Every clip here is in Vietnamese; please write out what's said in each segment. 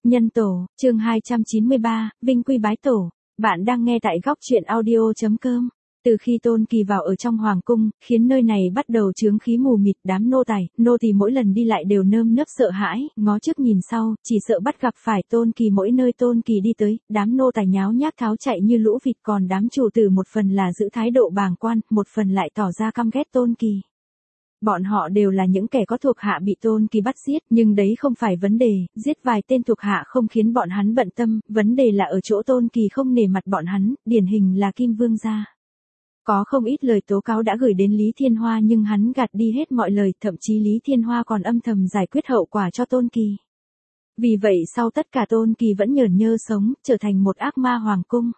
Nhân tổ, chương 293, Vinh quy bái tổ. Bạn đang nghe tại góc truyện audio.com. Từ khi Tôn Kỳ vào ở trong hoàng cung, khiến nơi này bắt đầu chướng khí mù mịt, đám nô tỳ mỗi lần đi lại đều nơm nớp sợ hãi, ngó trước nhìn sau, chỉ sợ bắt gặp phải Tôn Kỳ. Mỗi nơi Tôn Kỳ đi tới, đám nô tài nháo nhác tháo chạy như lũ vịt, còn đám chủ tử một phần là giữ thái độ bàng quan, một phần lại tỏ ra căm ghét Tôn Kỳ. Bọn họ đều là những kẻ có thuộc hạ bị Tôn Kỳ bắt giết, nhưng đấy không phải vấn đề, giết vài tên thuộc hạ không khiến bọn hắn bận tâm, vấn đề là ở chỗ Tôn Kỳ không nể mặt bọn hắn, điển hình là Kim Vương gia. Có không ít lời tố cáo đã gửi đến Lý Thiên Hoa nhưng hắn gạt đi hết mọi lời, thậm chí Lý Thiên Hoa còn âm thầm giải quyết hậu quả cho Tôn Kỳ. Vì vậy sau tất cả Tôn Kỳ vẫn nhởn nhơ sống, trở thành một ác ma hoàng cung.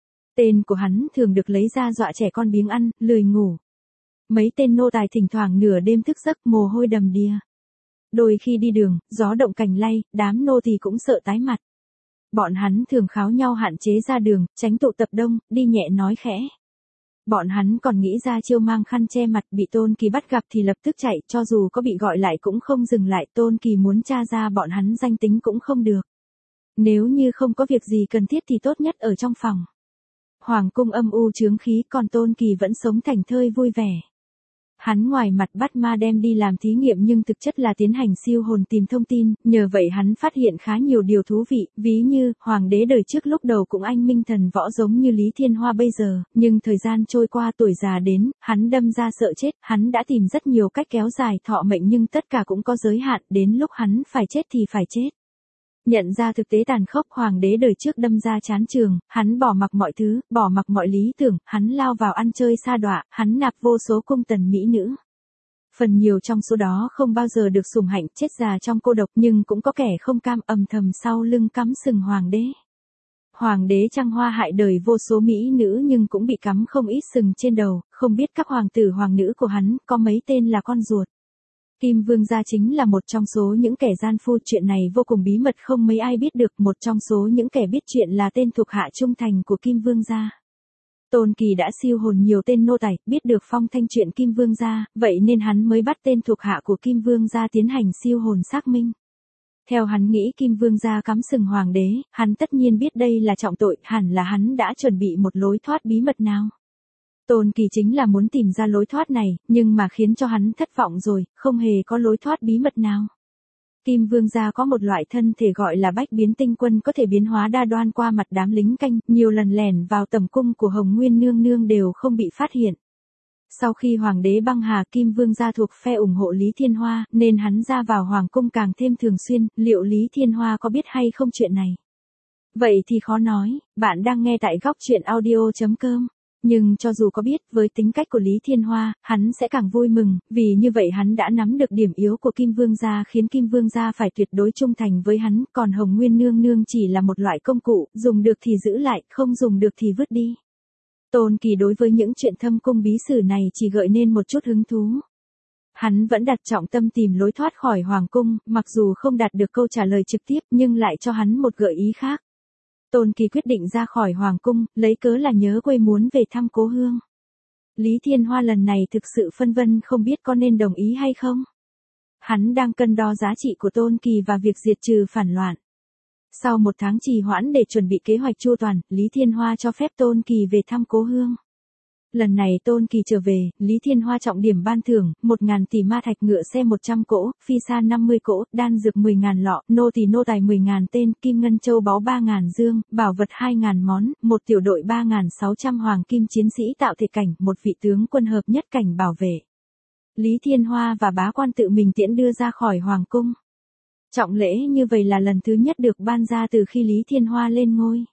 Tên của hắn thường được lấy ra dọa trẻ con biếng ăn, lười ngủ. Mấy tên nô tài thỉnh thoảng nửa đêm thức giấc mồ hôi đầm đìa. Đôi khi đi đường, gió động cành lay, đám nô tỳ cũng sợ tái mặt. Bọn hắn thường kháo nhau hạn chế ra đường, tránh tụ tập đông, đi nhẹ nói khẽ. Bọn hắn còn nghĩ ra chiêu mang khăn che mặt, bị Tôn Kỳ bắt gặp thì lập tức chạy, cho dù có bị gọi lại cũng không dừng lại. Tôn Kỳ muốn tra ra bọn hắn danh tính cũng không được. Nếu như không có việc gì cần thiết thì tốt nhất ở trong phòng. Hoàng cung âm u chướng khí, còn Tôn Kỳ vẫn sống thảnh thơi vui vẻ. Hắn ngoài mặt bắt ma đem đi làm thí nghiệm nhưng thực chất là tiến hành siêu hồn tìm thông tin, nhờ vậy hắn phát hiện khá nhiều điều thú vị, ví như, hoàng đế đời trước lúc đầu cũng anh minh thần võ giống như Lý Thiên Hoa bây giờ, nhưng thời gian trôi qua tuổi già đến, hắn đâm ra sợ chết, hắn đã tìm rất nhiều cách kéo dài thọ mệnh nhưng tất cả cũng có giới hạn, đến lúc hắn phải chết thì phải chết. Nhận ra thực tế tàn khốc, hoàng đế đời trước đâm ra chán trường, hắn bỏ mặc mọi thứ, bỏ mặc mọi lý tưởng, hắn lao vào ăn chơi sa đọa, hắn nạp vô số cung tần mỹ nữ. Phần nhiều trong số đó không bao giờ được sủng hạnh, chết già trong cô độc, nhưng cũng có kẻ không cam âm thầm sau lưng cắm sừng hoàng đế. Hoàng đế trăng hoa hại đời vô số mỹ nữ nhưng cũng bị cắm không ít sừng trên đầu, không biết các hoàng tử hoàng nữ của hắn có mấy tên là con ruột. Kim Vương gia chính là một trong số những kẻ gian phu, chuyện này vô cùng bí mật không mấy ai biết được, một trong số những kẻ biết chuyện là tên thuộc hạ trung thành của Kim Vương gia. Tôn Kỳ đã siêu hồn nhiều tên nô tài, biết được phong thanh chuyện Kim Vương gia, vậy nên hắn mới bắt tên thuộc hạ của Kim Vương gia tiến hành siêu hồn xác minh. Theo hắn nghĩ Kim Vương gia cắm sừng hoàng đế, hắn tất nhiên biết đây là trọng tội, hẳn là hắn đã chuẩn bị một lối thoát bí mật nào. Tôn Kỳ chính là muốn tìm ra lối thoát này, nhưng mà khiến cho hắn thất vọng rồi, không hề có lối thoát bí mật nào. Kim Vương gia có một loại thân thể gọi là bách biến tinh quân, có thể biến hóa đa đoan qua mặt đám lính canh, nhiều lần lẻn vào tầm cung của Hồng Nguyên Nương Nương đều không bị phát hiện. Sau khi hoàng đế băng hà, Kim Vương gia thuộc phe ủng hộ Lý Thiên Hoa, nên hắn ra vào hoàng cung càng thêm thường xuyên, liệu Lý Thiên Hoa có biết hay không chuyện này? Vậy thì khó nói, bạn đang nghe tại góc truyện audio.com. Nhưng cho dù có biết, với tính cách của Lý Thiên Hoa, hắn sẽ càng vui mừng, vì như vậy hắn đã nắm được điểm yếu của Kim Vương gia khiến Kim Vương gia phải tuyệt đối trung thành với hắn, còn Hồng Nguyên Nương Nương chỉ là một loại công cụ, dùng được thì giữ lại, không dùng được thì vứt đi. Tôn Kỳ đối với những chuyện thâm cung bí sử này chỉ gợi nên một chút hứng thú. Hắn vẫn đặt trọng tâm tìm lối thoát khỏi hoàng cung, mặc dù không đạt được câu trả lời trực tiếp nhưng lại cho hắn một gợi ý khác. Tôn Kỳ quyết định ra khỏi hoàng cung, lấy cớ là nhớ quê muốn về thăm cố hương. Lý Thiên Hoa lần này thực sự phân vân không biết có nên đồng ý hay không. Hắn đang cân đo giá trị của Tôn Kỳ và việc diệt trừ phản loạn. Sau một tháng trì hoãn để chuẩn bị kế hoạch chu toàn, Lý Thiên Hoa cho phép Tôn Kỳ về thăm cố hương. Lần này Tôn Kỳ trở về, Lý Thiên Hoa trọng điểm ban thưởng, 1.000 tỷ ma thạch, ngựa xe 100 cỗ, phi sa 50 cỗ, đan dược 10.000 lọ, nô tài 10.000 tên, kim ngân châu báu 3.000 dương, bảo vật 2.000 món, một tiểu đội 3.600 hoàng kim chiến sĩ tạo thể cảnh, một vị tướng quân hợp nhất cảnh bảo vệ. Lý Thiên Hoa và bá quan tự mình tiễn đưa ra khỏi hoàng cung. Trọng lễ như vậy là lần thứ nhất được ban ra từ khi Lý Thiên Hoa lên ngôi.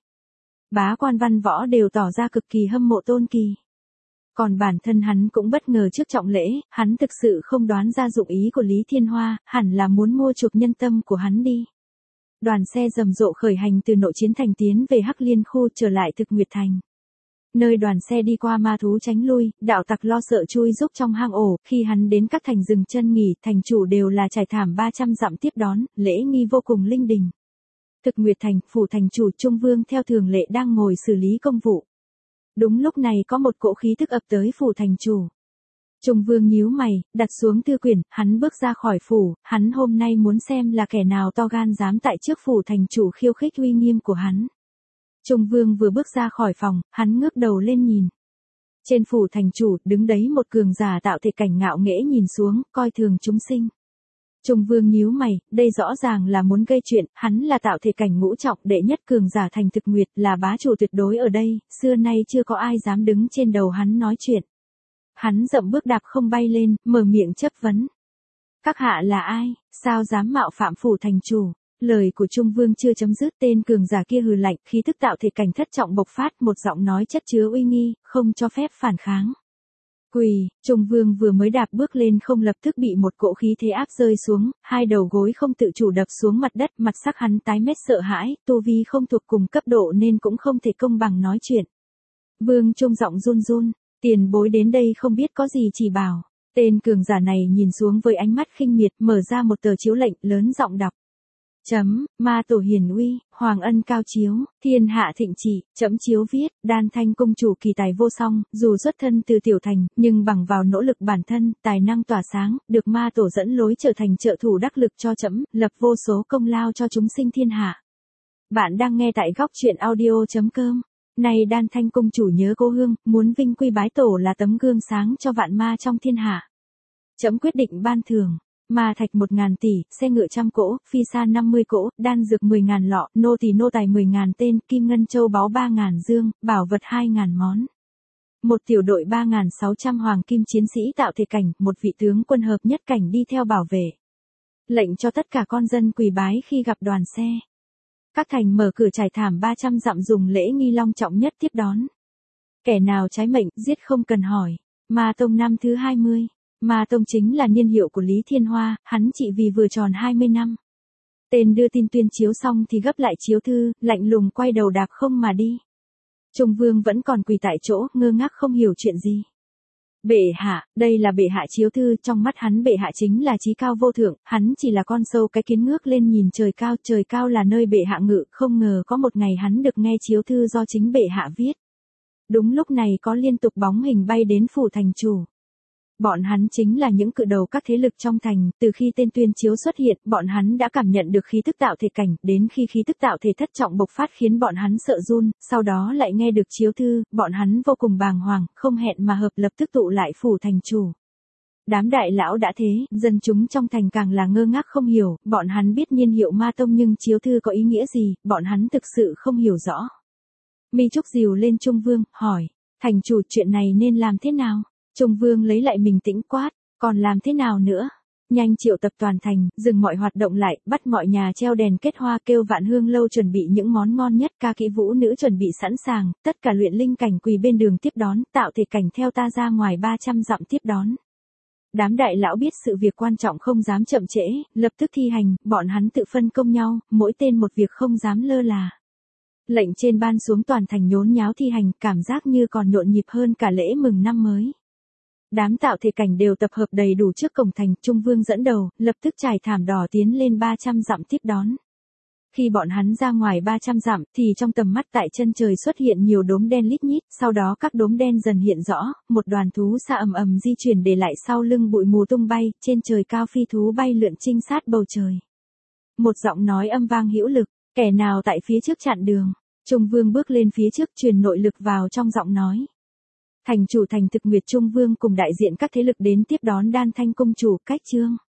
Bá quan văn võ đều tỏ ra cực kỳ hâm mộ Tôn Kỳ. Còn bản thân hắn cũng bất ngờ trước trọng lễ, hắn thực sự không đoán ra dụng ý của Lý Thiên Hoa, hẳn là muốn mua chuộc nhân tâm của hắn đi. Đoàn xe rầm rộ khởi hành từ Nội Chiến Thành tiến về Hắc Liên khu trở lại Thực Nguyệt Thành. Nơi đoàn xe đi qua ma thú tránh lui, đạo tặc lo sợ chui rúc trong hang ổ, khi hắn đến các thành dừng chân nghỉ, thành chủ đều là trải thảm 300 dặm tiếp đón, lễ nghi vô cùng linh đình. Thực Nguyệt Thành, phủ thành chủ Trung Vương theo thường lệ đang ngồi xử lý công vụ. Đúng lúc này có một cỗ khí tức ập tới phủ thành chủ. Trung Vương nhíu mày, đặt xuống thư quyển, hắn bước ra khỏi phủ, hắn hôm nay muốn xem là kẻ nào to gan dám tại trước phủ thành chủ khiêu khích uy nghiêm của hắn. Trung Vương vừa bước ra khỏi phòng, hắn ngước đầu lên nhìn. Trên phủ thành chủ, đứng đấy một cường giả tạo thể cảnh ngạo nghễ nhìn xuống, coi thường chúng sinh. Trung Vương nhíu mày, đây rõ ràng là muốn gây chuyện, hắn là tạo thể cảnh ngũ trọng đệ nhất cường giả thành thực nguyệt, là bá chủ tuyệt đối ở đây, xưa nay chưa có ai dám đứng trên đầu hắn nói chuyện. Hắn dậm bước đạp không bay lên, mở miệng chất vấn. Các hạ là ai, sao dám mạo phạm phủ thành chủ? Lời của Trung Vương chưa chấm dứt, tên cường giả kia hừ lạnh, khí thức tạo thể cảnh thất trọng bộc phát, một giọng nói chất chứa uy nghi, không cho phép phản kháng. Quỳ, Trung Vương vừa mới đạp bước lên không lập tức bị một cỗ khí thế áp rơi xuống, hai đầu gối không tự chủ đập xuống mặt đất, mặt sắc hắn tái mét sợ hãi, tu vi không thuộc cùng cấp độ nên cũng không thể công bằng nói chuyện. Vương Trung giọng run run, tiền bối đến đây không biết có gì chỉ bảo. Tên cường giả này nhìn xuống với ánh mắt khinh miệt, mở ra một tờ chiếu lệnh, lớn giọng đọc. Ma tổ hiển uy, hoàng ân cao chiếu, thiên hạ thịnh trị, chấm chiếu viết, Đan Thanh công chủ kỳ tài vô song, dù xuất thân từ tiểu thành, nhưng bằng vào nỗ lực bản thân, tài năng tỏa sáng, được ma tổ dẫn lối trở thành trợ thủ đắc lực cho chấm, lập vô số công lao cho chúng sinh thiên hạ. Bạn đang nghe tại góc truyện audio.com. Này Đan Thanh công chủ nhớ cô hương, muốn vinh quy bái tổ là tấm gương sáng cho vạn ma trong thiên hạ. Chấm quyết định ban thưởng. Ma thạch 1.000 tỷ, xe ngựa 100 cỗ, phi sa 50 cỗ, đan dược 10.000 lọ, nô tỳ nô tài 10.000 tên, kim ngân châu báu 3.000 dương, bảo vật 2.000 món. Một tiểu đội 3.600 hoàng kim chiến sĩ tạo thể cảnh, một vị tướng quân hợp nhất cảnh đi theo bảo vệ. Lệnh cho tất cả con dân quỳ bái khi gặp đoàn xe. Các thành mở cửa trải thảm 300 dặm dùng lễ nghi long trọng nhất tiếp đón. Kẻ nào trái mệnh, giết không cần hỏi. Ma tông năm thứ 20. Ma tông chính là niên hiệu của Lý Thiên Hoa, hắn chỉ vì vừa tròn 20 năm. Tên đưa tin tuyên chiếu xong thì gấp lại chiếu thư, lạnh lùng quay đầu đạp không mà đi. Trung Vương vẫn còn quỳ tại chỗ, ngơ ngác không hiểu chuyện gì. Bệ hạ, đây là bệ hạ chiếu thư, trong mắt hắn bệ hạ chính là chí cao vô thượng, hắn chỉ là con sâu cái kiến ngước lên nhìn trời cao là nơi bệ hạ ngự, không ngờ có một ngày hắn được nghe chiếu thư do chính bệ hạ viết. Đúng lúc này có liên tục bóng hình bay đến phủ thành chủ. Bọn hắn chính là những cự đầu các thế lực trong thành, từ khi tên tuyên chiếu xuất hiện, bọn hắn đã cảm nhận được khí tức tạo thể cảnh, đến khi khí tức tạo thể thất trọng bộc phát khiến bọn hắn sợ run, sau đó lại nghe được chiếu thư, bọn hắn vô cùng bàng hoàng, không hẹn mà hợp lập tức tụ lại phủ thành chủ. Đám đại lão đã thế, dân chúng trong thành càng là ngơ ngác không hiểu, bọn hắn biết niên hiệu ma tông nhưng chiếu thư có ý nghĩa gì, bọn hắn thực sự không hiểu rõ. Mi Trúc dìu lên Trung Vương, hỏi, thành chủ chuyện này nên làm thế nào? Trung Vương lấy lại bình tĩnh quát, còn làm thế nào nữa? Nhanh triệu tập toàn thành, dừng mọi hoạt động lại, bắt mọi nhà treo đèn kết hoa kêu Vạn Hương lâu chuẩn bị những món ngon nhất, ca kỹ vũ nữ chuẩn bị sẵn sàng, tất cả luyện linh cảnh quỳ bên đường tiếp đón, tạo thể cảnh theo ta ra ngoài 300 dặm tiếp đón. Đám đại lão biết sự việc quan trọng không dám chậm trễ, lập tức thi hành, bọn hắn tự phân công nhau, mỗi tên một việc không dám lơ là. Lệnh trên ban xuống toàn thành nhốn nháo thi hành, cảm giác như còn nhộn nhịp hơn cả lễ mừng năm mới. Đám tạo thể cảnh đều tập hợp đầy đủ trước cổng thành, Trung Vương dẫn đầu, lập tức trải thảm đỏ tiến lên 300 dặm tiếp đón. Khi bọn hắn ra ngoài 300 dặm, thì trong tầm mắt tại chân trời xuất hiện nhiều đốm đen lít nhít, sau đó các đốm đen dần hiện rõ, một đoàn thú xa ầm ầm di chuyển để lại sau lưng bụi mù tung bay, trên trời cao phi thú bay lượn trinh sát bầu trời. Một giọng nói âm vang hữu lực, kẻ nào tại phía trước chặn đường. Trung Vương bước lên phía trước truyền nội lực vào trong giọng nói. Thành chủ thành thực Nguyệt Trung Vương cùng đại diện các thế lực đến tiếp đón Đan Thanh công chủ, cách trương.